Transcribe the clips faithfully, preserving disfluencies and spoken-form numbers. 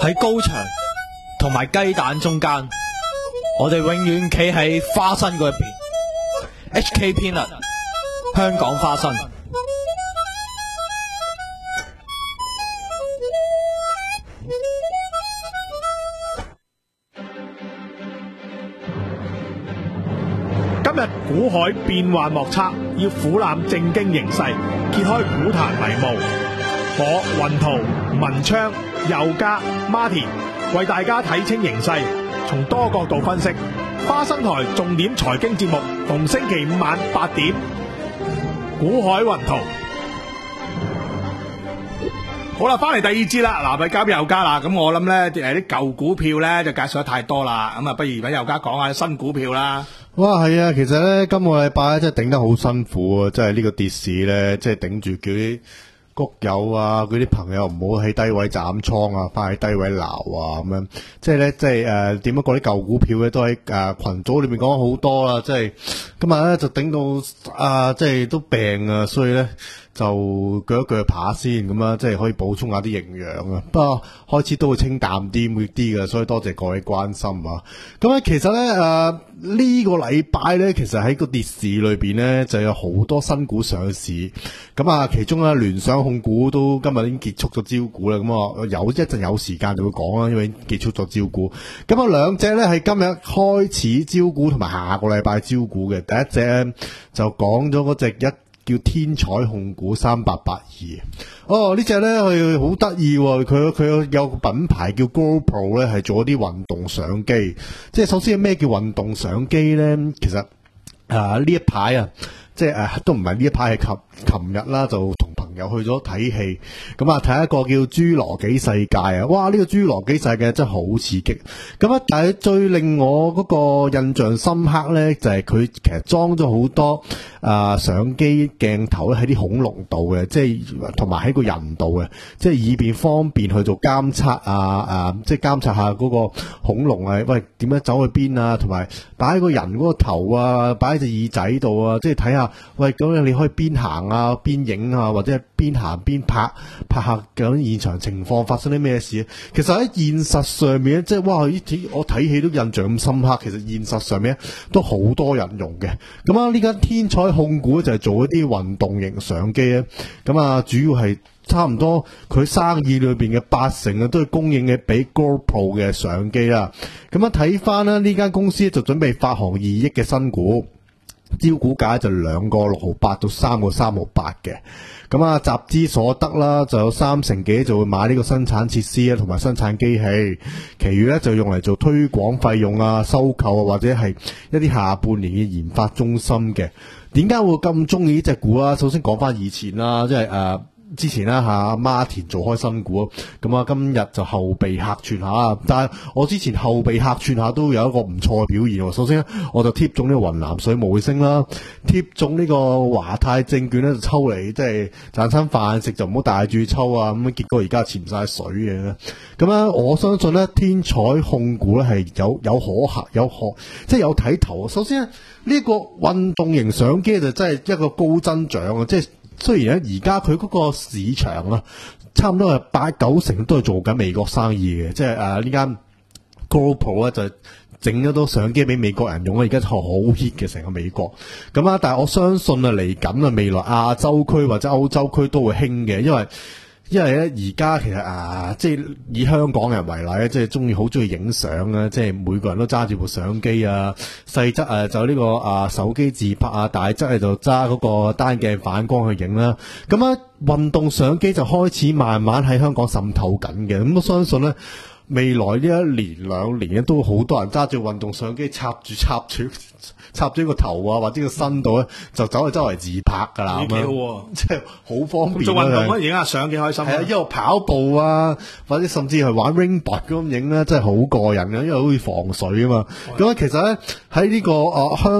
喺高牆同埋雞蛋中間，我哋永遠企喺花生嗰一邊。H K Peanut， 香港花生。 今日股海變幻莫測，要俯覽正經形勢，揭開股壇迷霧。我雲圖、文昌、佑嘉、Martin 為大家睇清形勢，從多角度分析。花生台重點財經節目，逢星期五晚八點，股海雲圖。好啦，翻嚟第二節啦，嗱，咪交俾佑嘉啦。咁我諗咧，誒啲舊股票咧就介紹得太多啦，咁啊，不如揾佑嘉講下新股票啦。 哇，係啊，其實咧今個禮拜咧真係頂得好辛苦啊，即係呢個跌市咧，即係頂住叫啲谷友啊，嗰啲朋友唔好喺低位斬倉啊，翻喺低位撈啊，咁樣，即係咧，即係誒，點樣講啲舊股票咧，都喺誒群組裏面講好多啦，即係今日咧就頂到啊，即係都病啊，所以咧就鋸一鋸扒先咁啊，即係可以補充下啲營養啊。不過開始都會清淡啲，會啲嘅，所以多謝各位關心啊。咁咧其實咧誒呢個禮拜咧，其實喺個跌市裏邊咧就有好多新股上市。咁啊，其中咧聯想控股都今日已經結束咗招股啦。咁啊有一陣有時間就會講啦，因為已經結束咗招股。咁啊兩隻咧係今日開始招股，同埋下個禮拜招股嘅。第一隻咧就講咗嗰隻一。叫天彩控股三八八二，哦呢隻咧佢好得意，佢佢有個品牌叫 GoPro 咧，係做一啲運動相機。即係首先咩叫運動相機咧？其實啊呢一排啊，即係誒、啊、都唔係呢一排，係琴琴日啦，就同朋友去咗睇戲，咁啊睇一個叫侏羅紀世界啊！哇，呢、這個侏羅紀世界真係好刺激。咁啊，但係最令我嗰個印象深刻咧，就係、是、佢其實裝咗好多啊、呃、相機鏡頭咧喺啲恐龍度嘅，即係同埋喺個人度嘅，即係以便方便去做監測啊啊！即係監測下嗰個恐龍啊，喂點樣走去邊啊，同埋擺喺個人嗰個頭啊，擺喺隻耳仔度啊，即係睇下喂咁樣你可以邊行啊邊影啊，或者係邊行邊拍拍下究竟現場情況發生啲咩事。其實喺現實上面即係哇！我睇戲都印象咁深刻。其實現實上面都好多人用嘅。咁啊，呢間天彩控股就係做一啲運動型相機啊。咁啊，主要係差唔多佢生意裏邊嘅八成啊，都係供應嘅俾 GoPro 嘅相機啦。咁啊，睇翻啦，呢間公司就準備發行二億嘅新股。招股價就兩個六毫八到三個三毫八嘅，咁啊集資所得啦，就有三成幾就會買呢個生產設施啊，同埋生產機器，其餘咧就用嚟做推廣費用啊、收購啊，或者係一啲下半年嘅研發中心嘅。點解會咁中意呢隻股啊？首先講翻以前啦，即係誒。呃之前啦吓，Martin做開新股，咁啊今日就後備客串下，但係我之前後備客串下都有一個唔錯嘅表現。首先我就貼中呢個雲南水務星啦，貼中呢個華泰證券咧就抽嚟，即係賺餐飯食就唔好大注抽啊，咁結果而家潛晒水嘅。咁啊我相信咧天彩控股咧係有有可行有可即係有睇頭。首先呢、呢個運動型相機就真係一個高增長啊，即係。雖然咧而家佢嗰個市場啊，差唔多係八九成都係做緊美國生意嘅，即係誒呢間 GoPro 咧就整咗多相機俾美國人用啊，而家好 hit 嘅成個美國。咁啊，但係我相信啊嚟緊啊未來亞洲區或者歐洲區都會興嘅，因為因為咧而家其實啊，即係以香港人為例咧，即係中意好中意影相啊，即係每個人都揸住部相機啊，細則誒就呢個啊手機自拍啊，大則係就揸嗰個單鏡反光去影啦。咁啊，運動相機就開始慢慢喺香港滲透緊嘅。咁我相信咧，未來呢一年兩年咧，都好多人揸住運動相機插住插住。插咗個頭啊，或者個身度咧，就走去周圍自拍噶啦， 幾好喎， 即係好方便。 做運動可以影下相，幾開心。係啊，一路跑步啊，或者甚至係玩 ringbot 咁影咧，真係好過癮嘅，因為好似防水啊嘛。咁啊，其實咧喺呢個啊香，即係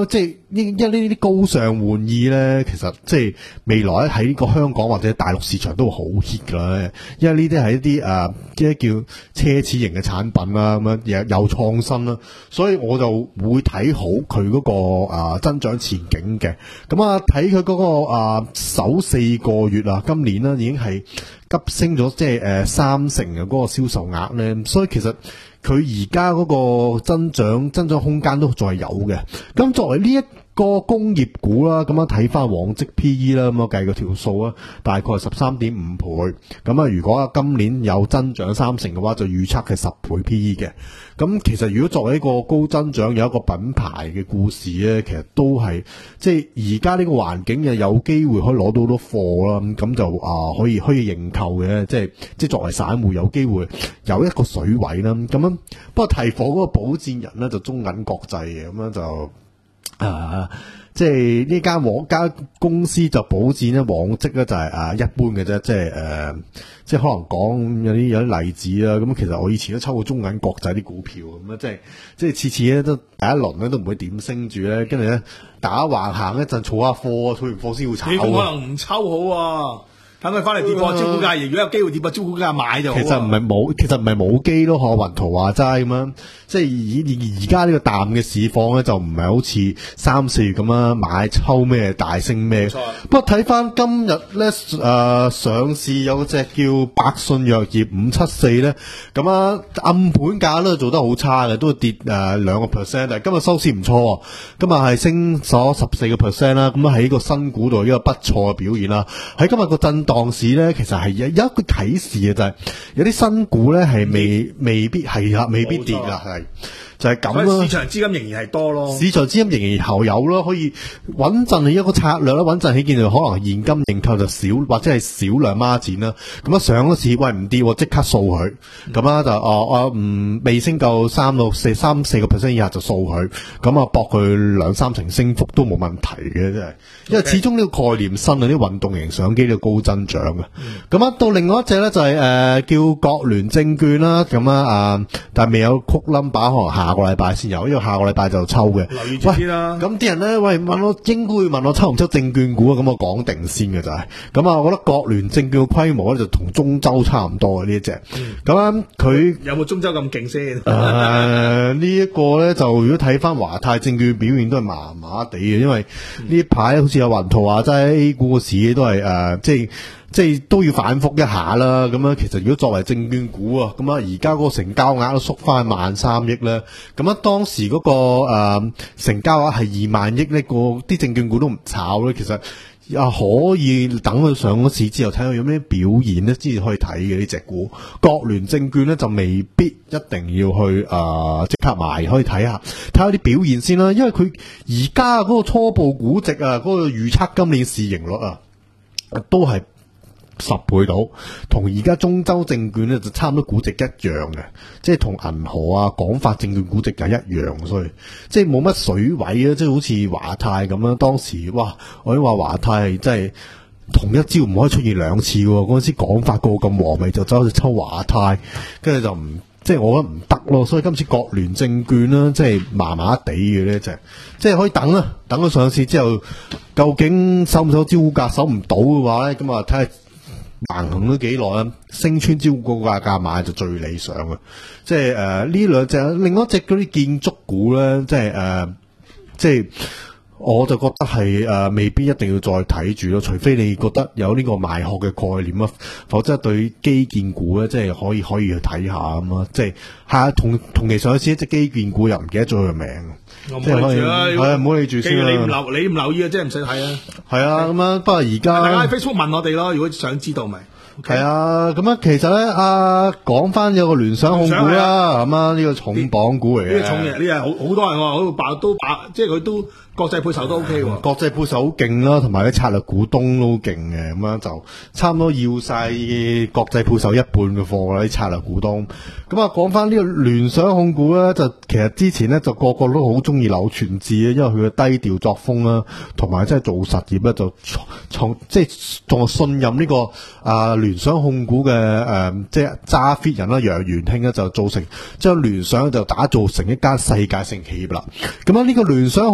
因因呢啲高尚玩意咧，其實即係未來喺呢個香港或者大陸市場都會好 hit 噶啦。因為呢啲係一啲誒即係叫奢侈型嘅產品啦，咁樣又有創新啦，所以我就會睇好佢嗰個誒增長前景嘅。咁啊，睇佢嗰個誒首四個月啊，今年啦已經係急升咗，即係誒三成嘅嗰個銷售額咧，所以其實佢而家嗰個增長增長空間都仲係有嘅。咁作為呢一個工業股啦，咁樣睇翻往績 P E 啦，咁我計個條數啊，大概係十三點五倍。咁啊，如果今年有增長三成嘅話，就預測係十倍 P E 嘅。咁其實如果作為一個高增長有一個品牌嘅故事咧，其實都係即係而家呢個環境又有機會可以攞到好多貨啦，咁就啊、呃、可以可以認購嘅，即係即係作為散戶有機會有一個水位啦。咁樣不過提貨嗰個保薦人咧就中銀國際嘅，咁樣就。啊，即係呢間往間公司就保薦咧，往績咧就係啊一般嘅啫，即係誒、呃，即係可能講有啲有啲例子啦。咁其實我以前都抽過中銀國際啲股票咁啊，即係即係次次咧都第一輪咧都唔會點升住咧，跟住咧打橫行一陣，儲下貨，儲完貨先會炒。 你可能唔抽好啊？等佢翻嚟跌破招股價，如果有機會跌破招股價買就好。其實唔係冇，其實唔係冇機咯。學雲圖話齋咁樣，即係而而家呢個淡嘅市況咧，就唔係好似三四月咁樣買抽咩大升咩。不過睇翻今日咧，誒、呃、上市有隻叫百信藥業五七四咧，咁啊暗盤價咧做得好差嘅，都跌誒兩個 percent，但係今日收市唔錯，今日係升咗十四個 percent 啦。咁啊喺個新股度一個不錯嘅表現啦。喺今日個震當市咧，其實係有有一個啟示嘅，就係、是、有啲新股咧係未未必係啦，未必跌噶，係就係咁咯。 市場資金仍然係多咯， 市場資金仍然後有咯，可以穩陣起一個策略啦，穩陣起見到可能現金認購就少或者係少量孖展啦。咁啊上咗市，喂唔跌，即刻掃佢，咁啊、嗯、就哦哦唔未升夠三到四三四個 percent 以下就掃佢，咁啊搏佢兩三成升幅都冇問題嘅，真係。因為始終呢個概念新啊，啲運動型相機呢個高增長嘅。咁啊、嗯、到另外一隻咧就係、是、誒、呃、叫國聯證券啦，咁啊啊但係未有曲 number，可能下個禮拜先有，因為下個禮拜就抽嘅。 留意住先啦。 咁啲人咧喂問我應該會問我抽唔抽證券股啊？咁我講定先嘅就係、是。咁啊，我覺得國聯證券嘅規模咧就同中州差唔多嘅呢一隻。咁啊佢有冇中州咁勁先？誒呢一個咧就如果睇翻華泰證券表現都係麻麻地嘅，因為呢排好似有雲圖話齋 A 股嘅市都係誒、呃、即係。即係都要反覆一下啦，咁樣其實如果作為證券股啊，咁啊而家嗰個成交額都縮翻萬三億咧，咁啊當時嗰、那個誒、呃、成交額係二萬億呢個啲證券股都唔炒咧，其實啊可以等佢上咗市之後睇下有咩表現咧，先至可以睇嘅呢隻股。國聯證券咧就未必一定要去誒即、呃、刻買，可以睇下睇下啲表現先啦，因為佢而家嗰個初步估值啊，嗰、那個預測今年市盈率啊，都係十倍到，同而家中州證券咧就差唔多估值一樣嘅，即係同銀河啊、廣發證券估值就一樣，所以即係冇乜水位啊，即係好似華泰咁樣。當時哇，我都話華泰係真係同一招唔可以出現兩次喎。嗰陣時廣發個咁和味就走去抽華泰，跟住就唔即係我覺得唔得咯。所以今次國聯證券啦，即係麻麻地嘅呢隻，即係可以等啦，等佢上市之後，究竟收唔收招股價，收唔到嘅話咧，咁啊睇下。橫行咗幾耐啊？升穿招股價價買就最理想嘅，即係誒呢兩隻，另外一隻嗰啲建築股咧，即係誒、呃，即係我就覺得係誒、呃、未必一定要再睇住咯，除非你覺得有呢個賣殼嘅概念啊，否則對基建股咧，即係可以可以去睇下咁啊，即係下同同期上一次一隻基建股又唔記得咗佢個名。 我唔理住啦， 係啊，唔好理住先啦。 你唔留，你唔留意啊，即係唔使睇啊。 係啊，咁啊，不過而家大家喺 Facebook 問我哋咯，如果想知道咪。 係啊，咁啊，其實咧，啊講翻有個聯想控股啦，咁啊呢個重磅股嚟嘅。 呢個重嘢，呢係好好多人喎，好爆都爆，即係佢都國際配售都 OK 喎。 國際配售好勁啦，同埋啲策略股東都好勁嘅，咁樣就差唔多要晒國際配售一半嘅貨啦，啲策略股東。咁啊，講翻呢個聯想控股咧，就其實之前咧就個個都好中意柳傳志咧，因為佢嘅低調作風啦，同埋即係做實業咧就從即係仲信任呢、這個啊聯想控股嘅誒、呃，即係揸 fit 人啦，楊元慶咧就造成將聯想就打造成一間世界性企業啦。咁啊，呢個聯想控股嘅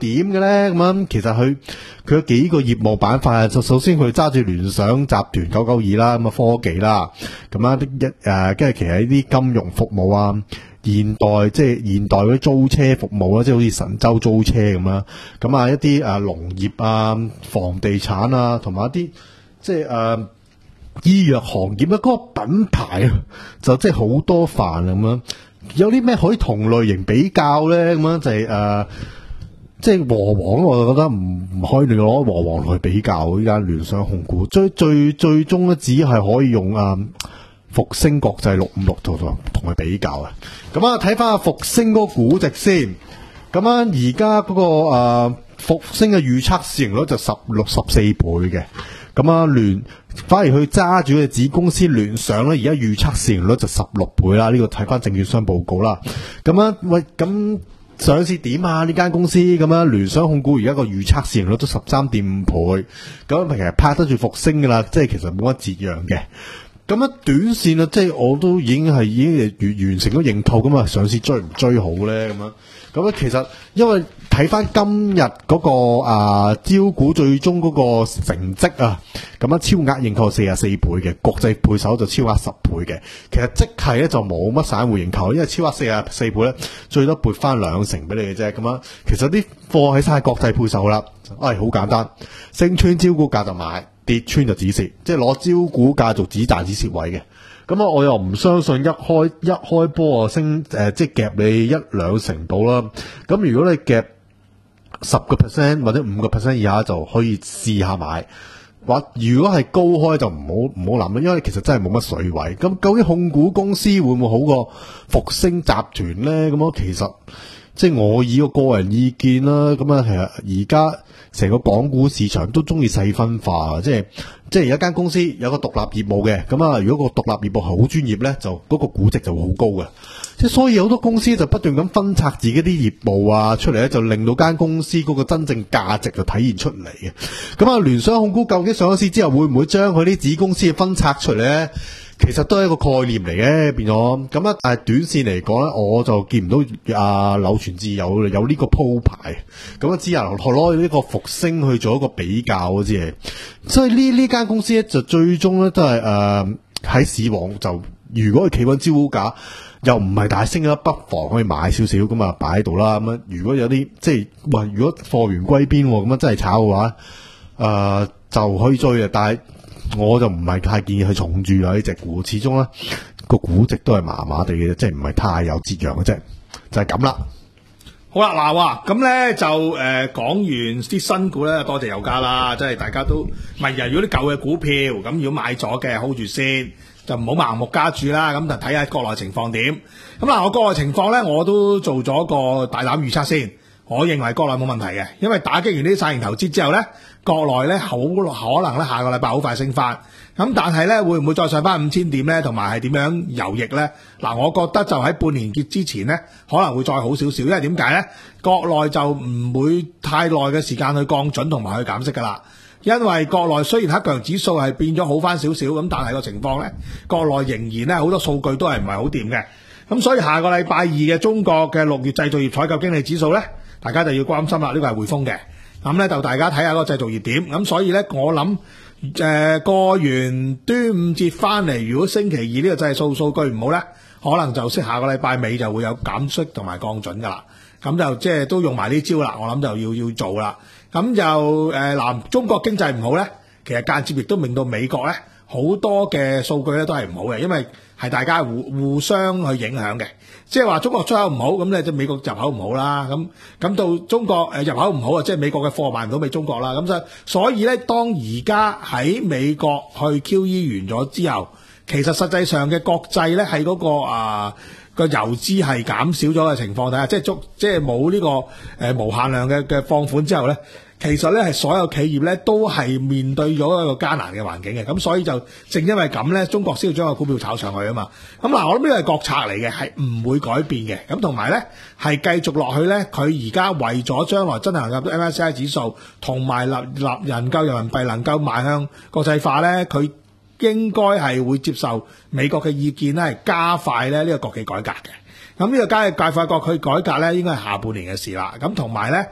點嘅咧？咁樣其實佢佢有幾個業務板塊啊。就首先佢揸住聯想集團九九二啦，咁啊科技啦，咁啊一誒，跟住其實呢啲金融服務啊。現代即係現代嗰啲租車服務啦，即係好似神州租車咁啦，咁啊一啲誒農業啊、房地產啊，同埋一啲即係誒、呃、醫藥行業啊，嗰、那個品牌啊，就即係好多範咁樣。有啲咩可以同類型比較咧？咁樣就係、是、誒、呃，即係和黃，我就覺得唔唔可以攞和黃去比較呢間聯想控股，最最最終咧只係可以用啊。復星國際六五六同同同佢比較啊，咁啊睇翻阿復星嗰個估值先，咁啊而家嗰個誒復星嘅預測市盈率就十六十四倍嘅，咁啊聯反而佢揸住嘅子公司聯想咧，而家預測市盈率就十六倍啦，呢、這個睇翻證券商報告啦，咁啊喂咁上市點啊呢間公司咁啊聯想控股而家個預測市盈率都十三點五倍，咁其實拍得住復星噶啦，即係其實冇乜折讓嘅。咁啊，短線啊，即係我都已經係已經完完成咗認購咁啊，上市追唔追好咧？咁樣咁啊，其實因為睇翻今日嗰個啊招股最終嗰個成績啊，咁啊超額認購四十四倍嘅，國際配手就超額十倍嘅。其實即係咧就冇乜散戶認購，因為超額四十四倍咧，最多撥翻兩成俾你嘅啫。咁啊，其實啲貨喺晒國際配手啦，唉、哎，好簡單，升穿招股價就買。跌穿就止蝕，即係攞招股價做止賺止蝕位嘅。咁啊，我又唔相信一開一開波啊升誒、呃，即係夾你一兩成度啦。咁如果你夾十個 percent 或者五個 percent 以下，就可以試下買。或如果係高開就唔好唔好諗啦，因為其實真係冇乜水位。咁究竟控股公司會唔會好過復星集團咧？咁啊，其實即係我以個個人意見啦。咁啊，其實而家。成個港股市場都中意細分化，即係即係有一間公司有個獨立業務嘅，咁啊，如果個獨立業務好專業咧，就嗰個估值就會好高嘅。即係所以好多公司就不斷咁分拆自己啲業務啊出嚟咧，就令到間公司嗰個真正價值就體現出嚟嘅。咁啊，聯想控股究竟上咗市之後會唔會將佢啲子公司分拆出嚟咧？其實都係一個概念嚟嘅，變咗咁啊！但係短線嚟講咧，我就見唔到啊柳傳志有有呢個鋪排，咁啊只能攞呢個復星去做一個比較嘅啫。所以呢呢間公司咧就最終咧都係誒喺市況就，如果佢企穩招股價又唔係大升啦，不妨可以買少少咁啊擺喺度啦。咁啊如果有啲即係喂，如果貨源歸邊咁樣真係炒嘅話，誒、呃、就可以追啊，但係。我就唔係太建議去重注啊呢隻股，始終咧個估值都係麻麻地嘅，即係唔係太有折讓嘅啫，就係咁啦。 好啦，嗱哇，咁咧就誒講、呃、完啲新股咧，多謝有家啦，即係大家都唔係，如果啲舊嘅股票咁，如果買咗嘅 hold 住先，就唔好盲目加注啦。咁就睇下國內情況點。咁嗱，我國內情況咧，我都做咗個大膽預測先。我認為國內冇問題嘅，因為打擊完呢啲大型投資之後咧，國內咧好可能咧下個禮拜好快升翻。咁但係咧會唔會再上翻五千點咧？同埋係點樣游逆咧？嗱，我覺得就喺半年結之前咧，可能會再好少少，因為點解咧？國內就唔會太耐嘅時間去降準同埋去減息噶啦。因為國內雖然黑強指數係變咗好翻少少，咁但係個情況咧，國內仍然咧好多數據都係唔係好掂嘅。咁所以下個禮拜二嘅中國嘅六月製造業採購經理指數咧，大家就要關心啦。呢個係匯豐嘅，咁咧就大家睇下嗰個製造業點。咁所以咧，我諗誒、呃、過完端午節翻嚟，如果星期二呢個製數數據唔好咧，可能就識下個禮拜尾就會有減息同埋降準噶啦。咁就即係都用埋呢招啦，我諗就要要做啦。咁就誒嗱、呃，中國經濟唔好咧，其實間接亦都令到美國咧好多嘅數據咧都係唔好嘅，因為係大家互互相去影響嘅。即係話中國出口唔好，咁咧即係美國入口唔好啦。咁咁到中國誒入口唔好啊，即係美國嘅貨賣唔到俾中國啦。咁就所以咧，當而家喺美國去 Q E 完咗之後，其實實際上嘅國際咧係嗰個啊。個游資係減少咗嘅情況底下，即係足即係冇呢個誒、呃、無限量嘅嘅放款之後咧，其實咧係所有企業咧都係面對咗一個艱難嘅環境嘅，咁所以就正因為咁咧，中國先要將個股票炒上去啊嘛。咁嗱，我諗呢個係國策嚟嘅，係唔會改變嘅。咁同埋咧係繼續落去咧，佢而家為咗將來真係能夠入到 M S C I 指數，同埋立立能夠人民幣能夠邁向國際化咧，佢應該係會接受美國嘅意見咧，係加快咧呢個國企改革嘅。咁呢個加快加快國企改革咧，應該係下半年嘅事啦。咁同埋咧，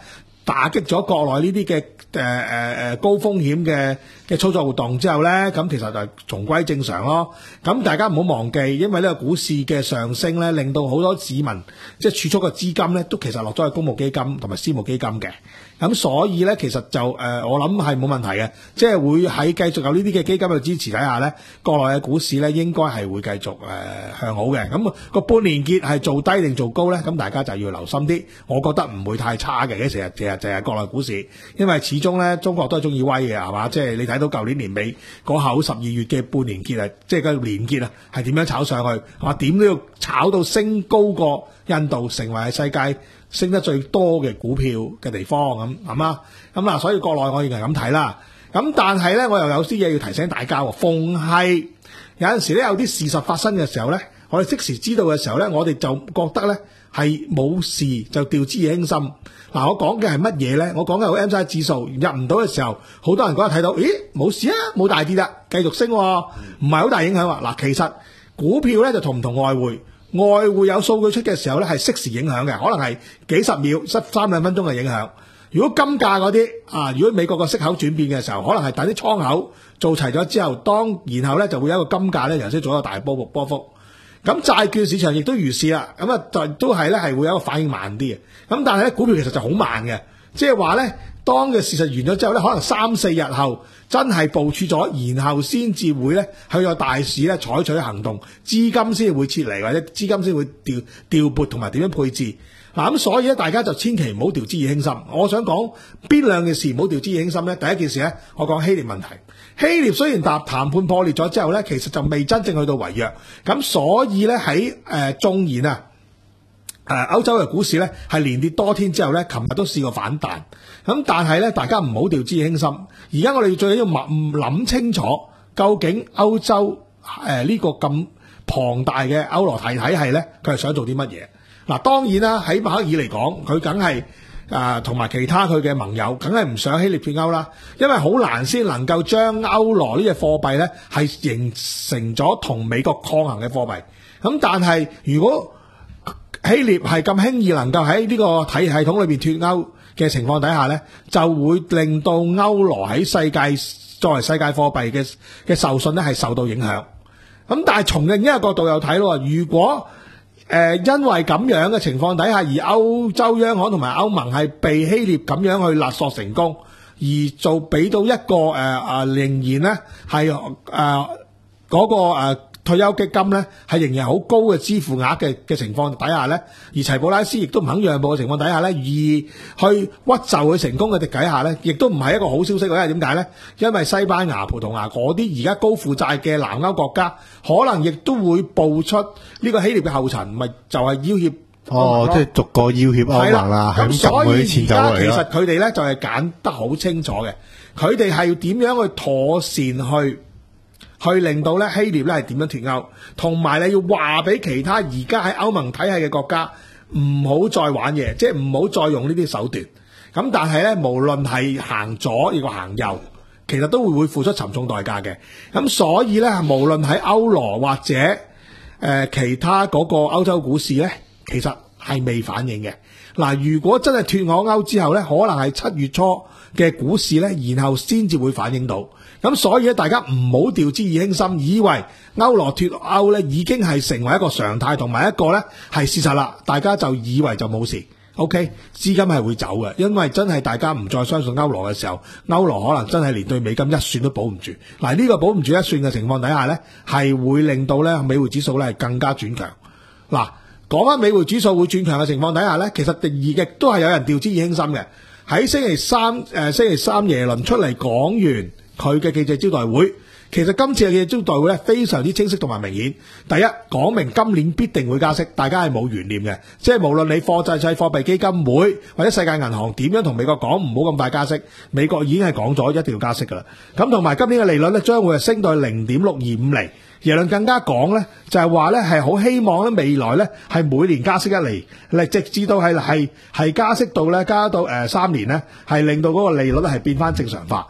打擊咗國內呢啲嘅誒誒誒高風險嘅嘅操作活動之後咧，咁其實就重歸正常咯。咁大家唔好忘記，因為呢個股市嘅上升咧，令到好多市民即係儲蓄嘅資金咧，都其實落咗去公募基金同埋私募基金嘅。咁所以咧，其實就誒、呃，我諗係冇問題嘅，即係會喺繼續有呢啲嘅基金嘅支持底下咧，國內嘅股市咧應該係會繼續誒、呃、向好嘅。咁個半年結係做低定做高咧，咁大家就要留心啲。我覺得唔會太差嘅，成日成日就係國內股市，因為始終咧中國都係中意威嘅，係嘛？即係你睇到舊年年尾嗰口十二月嘅半年結啊，即係個年結啊，係點樣炒上去？話點都要炒到升高過印度，成為係世界升得最多嘅股票嘅地方咁，係嘛？咁嗱，所以國內我認為咁睇啦。咁但係咧，我又有啲嘢要提醒大家喎。逢係有陣時咧，有啲事實發生嘅時候咧，我哋即時知道嘅時候咧，我哋就覺得咧係冇事就掉之以輕心。嗱，我講嘅係乜嘢咧？我講嘅係 M S C I 指數入唔到嘅時候，好多人嗰日睇到，咦，冇事啊，冇大跌啦，繼續升，唔係好大影響喎。嗱，其實股票咧就同唔同外匯。外匯有數據出嘅時候咧，係適時影響嘅，可能係幾十秒、三兩分鐘嘅影響。如果金價嗰啲啊，如果美國個息口轉變嘅時候，可能係等啲倉口做齊咗之後，當然後咧就會有一個金價咧由先做一個大波幅波幅。咁債券市場亦都如是啦，咁啊就都係咧係會有一個反應慢啲嘅。咁但係咧股票其實就好慢嘅，即係話咧當嘅事實完咗之後咧，可能三四日後真係部署咗，然後先至會咧去個大市咧採取行動，資金先會撤離或者資金先會調調撥同埋點樣配置。嗱，咁所以咧大家就千祈唔好掉之以輕心。我想講邊兩件事唔好掉之以輕心咧？第一件事咧，我講希臘問題。希臘雖然談談判破裂咗之後咧，其實就未真正去到違約，咁所以咧喺誒縱然啊誒歐洲嘅股市咧係連跌多天之後咧，琴日都試過反彈，咁但係咧大家唔好掉之以輕心。而家我哋最緊要諗諗清楚，究竟歐洲誒呢、呃這個咁龐大嘅歐羅體體系咧，佢係想做啲乜嘢？嗱，當然啦，喺默克爾嚟講，佢梗係誒同埋其他佢嘅盟友，梗係唔想希臘脫歐啦，因為好難先能夠將歐羅呢隻貨幣咧係形成咗同美國抗衡嘅貨幣。咁但係如果希臘係咁輕易能夠喺呢個體系統裏邊脫歐嘅情況底下咧，就會令到歐羅喺世界作為世界貨幣嘅嘅受信咧係受到影響。咁但係從另一個角度又睇咯，如果誒、呃，因為咁樣嘅情況底下，而歐洲央行同埋歐盟係被希臘咁樣去勒索成功，而做俾到一個誒誒、呃，仍然咧係誒嗰個誒、呃、退休基金咧係仍然好高嘅支付額嘅嘅情況底下咧，而齊普拉斯亦都唔肯讓步嘅情況底下咧，而去屈就佢成功嘅底下咧，亦都唔係一個好消息。因為點解咧？因為西班牙、葡萄牙嗰啲而家高負債嘅南歐國家，可能亦都會步出呢個希臘嘅後塵，咪就係要挾哦，即係逐個要挾歐盟啦， 咁所以而家其實佢哋咧就係揀得好清楚嘅，佢哋係要點樣去妥善去去令到咧希臘咧係點樣脫歐，同埋你要話俾其他而家喺歐盟體系嘅國家唔好再玩嘢，即係唔好再用呢啲手段。咁但係咧，無論係行左亦或行右，其實都會會付出沉重代價嘅。咁所以咧，無論喺歐羅或者誒、呃、其他嗰個歐洲股市咧，其實係未反應嘅。嗱，如果真係脫歐歐之後咧，可能係七月初嘅股市咧，然後先至會反映到。咁所以咧，大家唔好掉之以輕心，以為歐羅脫歐咧已經係成為一個常態，同埋一個咧係事實啦。大家就以為就冇事。OK， 資金係會走嘅，因為真係大家唔再相信歐羅嘅時候，歐羅可能真係連對美金一算都保唔住。嗱，呢個保唔住一算嘅情況底下咧，係會令到咧美匯指數咧係更加轉強。嗱，講翻美匯指數會轉強嘅情況底下咧，其實亦都係有人掉之以輕心嘅。喺星期三誒、呃、星期三耶倫出嚟講完佢嘅記者招待會，其實今次嘅記者招待會咧非常之清晰同埋明顯。第一，講明今年必定會加息，大家係冇懸念嘅，即係無論你貨幣制貨幣基金會或者世界銀行點樣同美國講唔好咁快加息，美國已經係講咗一定要加息噶啦。咁同埋今年嘅利率咧將會係升到零點六二五厘。耶倫更加講咧就係話咧係好希望咧未來咧係每年加息一厘，嚟直至到係係係加息到咧加到誒三年咧係令到嗰個利率咧係變翻正常化。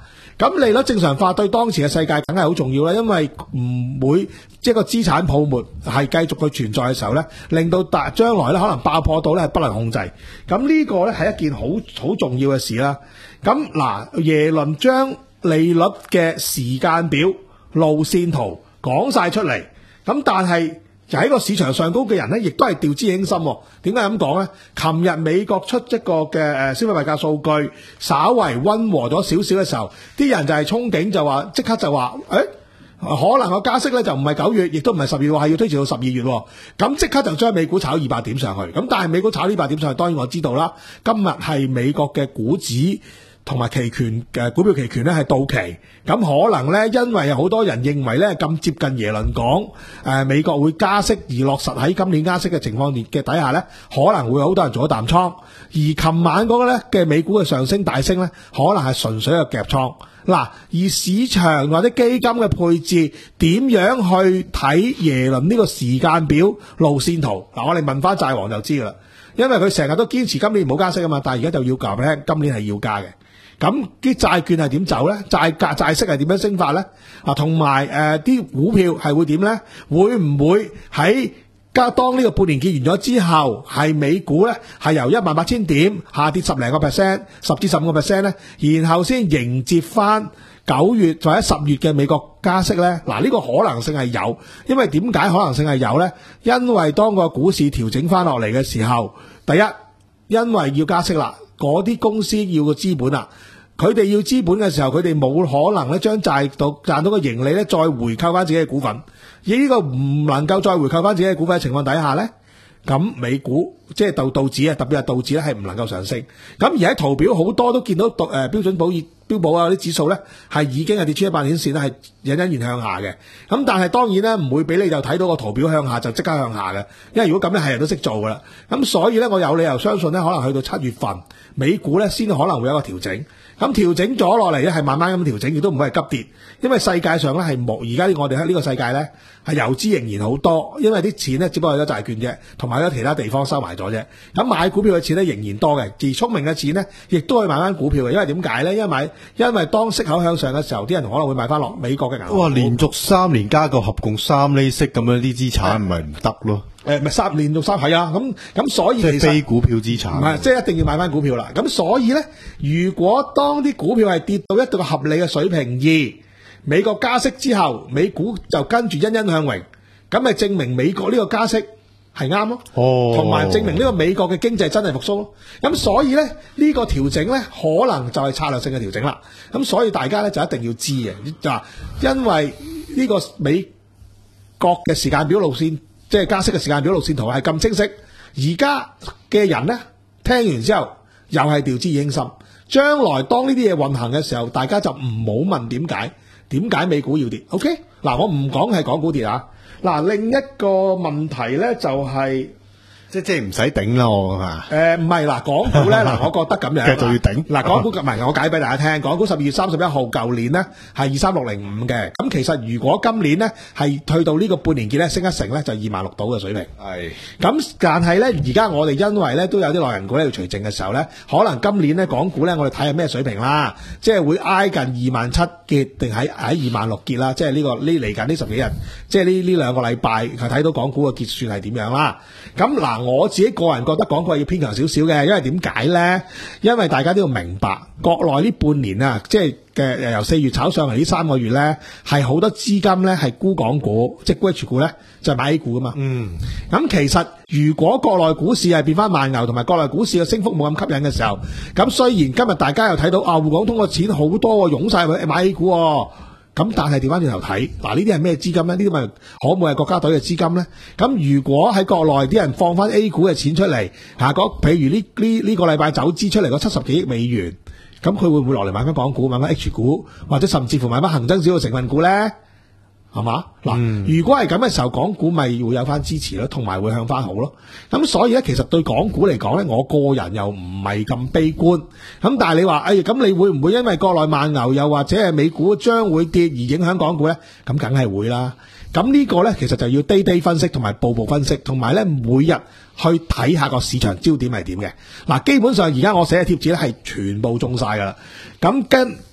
咁利率正常化對當時嘅世界梗係好重要啦，因為唔會即係個資產泡沫係繼續去存在嘅時候咧，令到大將來咧可能爆破到咧係不能控制。咁呢個咧係一件好好重要嘅事啦。咁嗱，耶倫將利率嘅時間表、路線圖講晒出嚟，咁但係就喺個市場上高嘅人咧，亦都係掉之輕心喎。點解咁講咧？琴日美國出一個嘅誒消費物價數據，稍為溫和咗少少嘅時候，啲人就係憧憬就話，即刻就話，誒、欸、可能個加息咧就唔係九月，亦都唔係十月，係要推遲到十二月。咁即刻就將美股炒二百點上去。咁但係美股炒呢百點上去，當然我知道啦。今日係美國嘅股指同埋期權嘅股票期權咧係到期，咁可能咧因為有好多人認為咧咁接近耶倫講誒美國會加息而落實喺今年加息嘅情況嘅底下咧，可能會有好多人做咗淡倉，而琴晚嗰個咧嘅美股嘅上升大升咧，可能係純粹一個夾倉。嗱，而市場或者基金嘅配置點樣去睇耶倫呢個時間表路線圖？嗱，我哋問翻債王就知噶啦，因為佢成日都堅持今年唔好加息啊嘛，但係而家就要講咧，今年係要加嘅。咁啲債券係點走咧？債價債息係點樣升法咧？啊，同埋誒啲股票係會點咧？會唔會喺加當呢個半年結完咗之後，係美股咧係由一萬八千點下跌十零個 percent， 十至十五個 percent 咧，然後先迎接翻九月或者十月嘅美國加息咧？嗱，呢個可能性係有，因為點解可能性係有咧？因為當個股市調整翻落嚟嘅時候，第一，因為要加息啦，嗰啲公司要個資本啦。佢哋要資本嘅時候，佢哋冇可能咧將賺到賺到嘅盈利咧再回購翻自己嘅股份，而呢個唔能夠再回購翻自己嘅股份嘅情況底下咧，咁美股即係道道指啊，特別係道指咧係唔能夠上升。咁而喺圖表好多都見到誒、呃、標準普爾標普啊啲指數咧係已經係跌穿一百年線咧，係隱隱然向下嘅。咁但係當然咧唔會俾你就睇到個圖表向下就即刻向下嘅，因為如果咁咧係人都識做噶啦。咁所以咧我有理由相信咧可能去到七月份美股咧先可能會有一個調整。咁調整咗落嚟咧，係慢慢咁調整，亦都唔會係急跌，因為世界上咧係冇而家我哋喺呢個世界咧係游資仍然好多，因為啲錢咧只不過係咗債券啫，同埋喺其他地方收埋咗啫。咁買股票嘅錢咧仍然多嘅，而聰明嘅錢咧亦都可以買翻股票嘅，因為點解咧？因為買因為當息口向上嘅時候，啲人可能會買翻落美國嘅銀行。 哇！連續三年加個合共三厘息咁樣啲資產唔係唔得咯？ 誒咪三年到三係啊，咁咁所以其實即係非股票資產， 唔係即係一定要買翻股票啦。咁所以咧，如果當啲股票係跌到一個合理嘅水平，而美國加息之後，美股就跟住欣欣向榮，咁咪證明美國呢個加息係啱咯。哦，同埋證明呢個美國嘅經濟真係復甦咯。咁所以咧，呢個調整咧可能就係策略性嘅調整啦。咁所以大家咧就一定要知嘅，就係因為呢個美國嘅時間表路線。即係加息嘅時間表路線圖係咁清晰，而家嘅人呢，聽完之後又係掉之輕心。將來當呢啲嘢運行嘅時候，大家就唔好問點解，點解美股要跌 ？OK， 嗱我唔講係港股跌啊。嗱另一個問題呢就係、是。 即即係唔使頂啦，我啊。 誒唔係嗱，港股咧嗱，我覺得咁樣。 繼續要頂。 嗱，港股唔係我解俾大家聽，港股十二月三十一號舊年呢係二三六零五嘅。咁其實如果今年呢係去到呢個半年結咧升一成咧，就二萬六到嘅水平。係。咁但係咧，而家我哋因為咧都有啲內銀股咧要除淨嘅時候咧，可能今年咧港股咧我哋睇下咩水平啦，即係會挨近二萬七結定喺喺二萬六結啦，即係呢、呢個呢嚟緊呢十幾日，即係呢呢兩個禮拜係睇到港股嘅結算係點樣啦。咁嗱。我自己個人覺得港股係要偏強少少嘅，因為點解呢？因為大家都要明白，國內呢半年啊，即係嘅由四月炒上嚟呢三個月呢，係好多資金呢係沽港股，即係沽 H 股呢，就係買 A 股噶嘛。嗯。咁其實如果國內股市係變翻慢牛，同埋國內股市嘅升幅冇咁吸引嘅時候，咁雖然今日大家又睇到啊，滬港通個錢好多喎，湧晒去買 A 股喎。咁但係調翻轉頭睇，嗱呢啲係咩資金咧？呢啲咪可唔可以係國家隊嘅資金咧？咁如果喺國內啲人放翻 A 股嘅錢出嚟，嚇嗰譬如呢呢呢個禮拜走資出嚟嗰七十幾億美元，咁佢會唔會落嚟買翻港股、買翻 H 股，或者甚至乎買翻恒生指數成分股咧？係嘛？嗱、嗯，如果係咁嘅時候，港股咪會有翻支持咯，同埋會向翻好咯。咁所以咧，其實對港股嚟講咧，我個人又唔係咁悲觀。咁但係你話，哎，咁你會唔會因為國內慢牛，又或者係美股將會跌而影響港股咧？咁梗係會啦。咁呢個咧，其實就要 day day 分析，同埋步步分析，同埋咧每日去睇下個市場焦點係點嘅。嗱，基本上而家我寫嘅貼紙咧係全部中晒噶啦。咁跟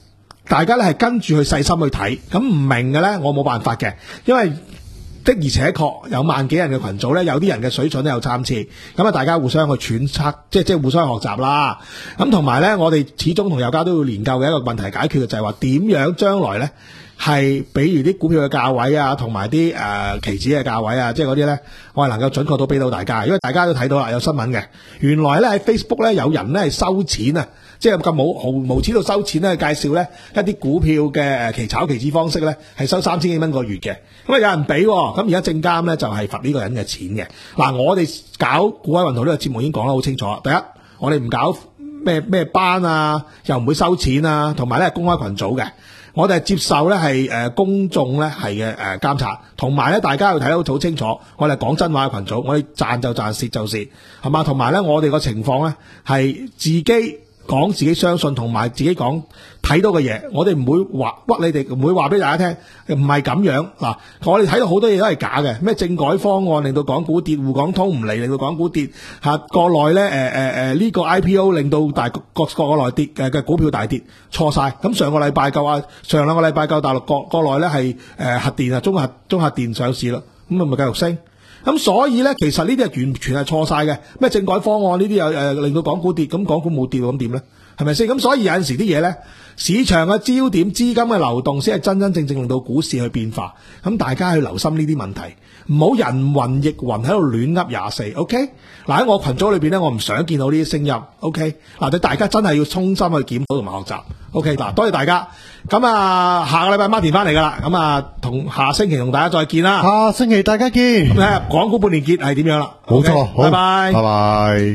大家咧係跟住去細心去睇，咁唔明嘅咧我冇辦法嘅，因為的而且確有萬幾人嘅群組咧，有啲人嘅水準都有參差，咁啊大家互相去揣測，即係即係互相學習啦。咁同埋咧，我哋始終同友家都要研究嘅一個問題解決嘅就係話點樣將來咧係，比如啲股票嘅價位啊，同埋啲誒期指嘅價位啊，即係嗰啲咧，我係能夠準確到俾到大家，因為大家都睇到啦，有新聞嘅，原來咧喺 Facebook 咧有人咧係收錢啊！即係咁冇毫無恥到收錢咧，介紹咧一啲股票嘅期炒期指方式咧，係收三千幾蚊個月嘅。咁啊有人俾，咁而家證監咧就係罰呢個人嘅錢嘅。嗱，我哋搞股海運圖呢個節目已經講得好清楚。第一，我哋唔搞咩咩班啊，又唔會收錢啊，同埋咧公開群組嘅。我哋係接受咧係誒公眾咧係嘅誒監察，同埋咧大家要睇得好清楚。我哋講真話嘅群組，我哋賺就賺，蝕就蝕，係嘛？同埋咧我哋個情況咧係自己講自己相信，同埋自己講睇到嘅嘢，我哋唔會話屈你哋，唔會話俾大家聽，唔係咁樣嗱。我哋睇到好多嘢都係假嘅，咩政改方案令到港股跌，滬港通唔嚟令到港股跌，嚇國內咧誒誒誒呢個 I P O 令到大國國國內跌嘅嘅股票大跌，錯晒。咁上個禮拜夠啊，上兩個禮拜夠大陸國國內咧係誒核電啊，中核中核電上市啦，咁咪咪繼續升。咁所以咧，其實呢啲係完全係錯晒嘅。咩政改方案呢啲又誒令到港股跌，咁港股冇跌咁點咧？係咪先？咁所以有陣時啲嘢咧，市場嘅焦點、資金嘅流動先係真真正正令到股市去變化。咁大家去留心呢啲問題，唔好人云亦云喺度亂噏廿四。OK，嗱喺我群組裏邊咧，我唔想見到呢啲聲音。OK，嗱，大家真係要衷心去檢討同埋學習。OK，嗱，多謝大家。咁啊，下個禮拜 Martin 翻嚟噶啦，咁啊，同下星期同大家再見啦。 下星期大家見。 誒，港股半年結係點樣啦？ 冇錯，好， 拜拜， 拜拜。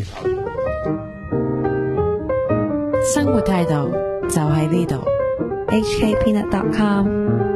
生活態度就喺呢度。H K Peanut dot com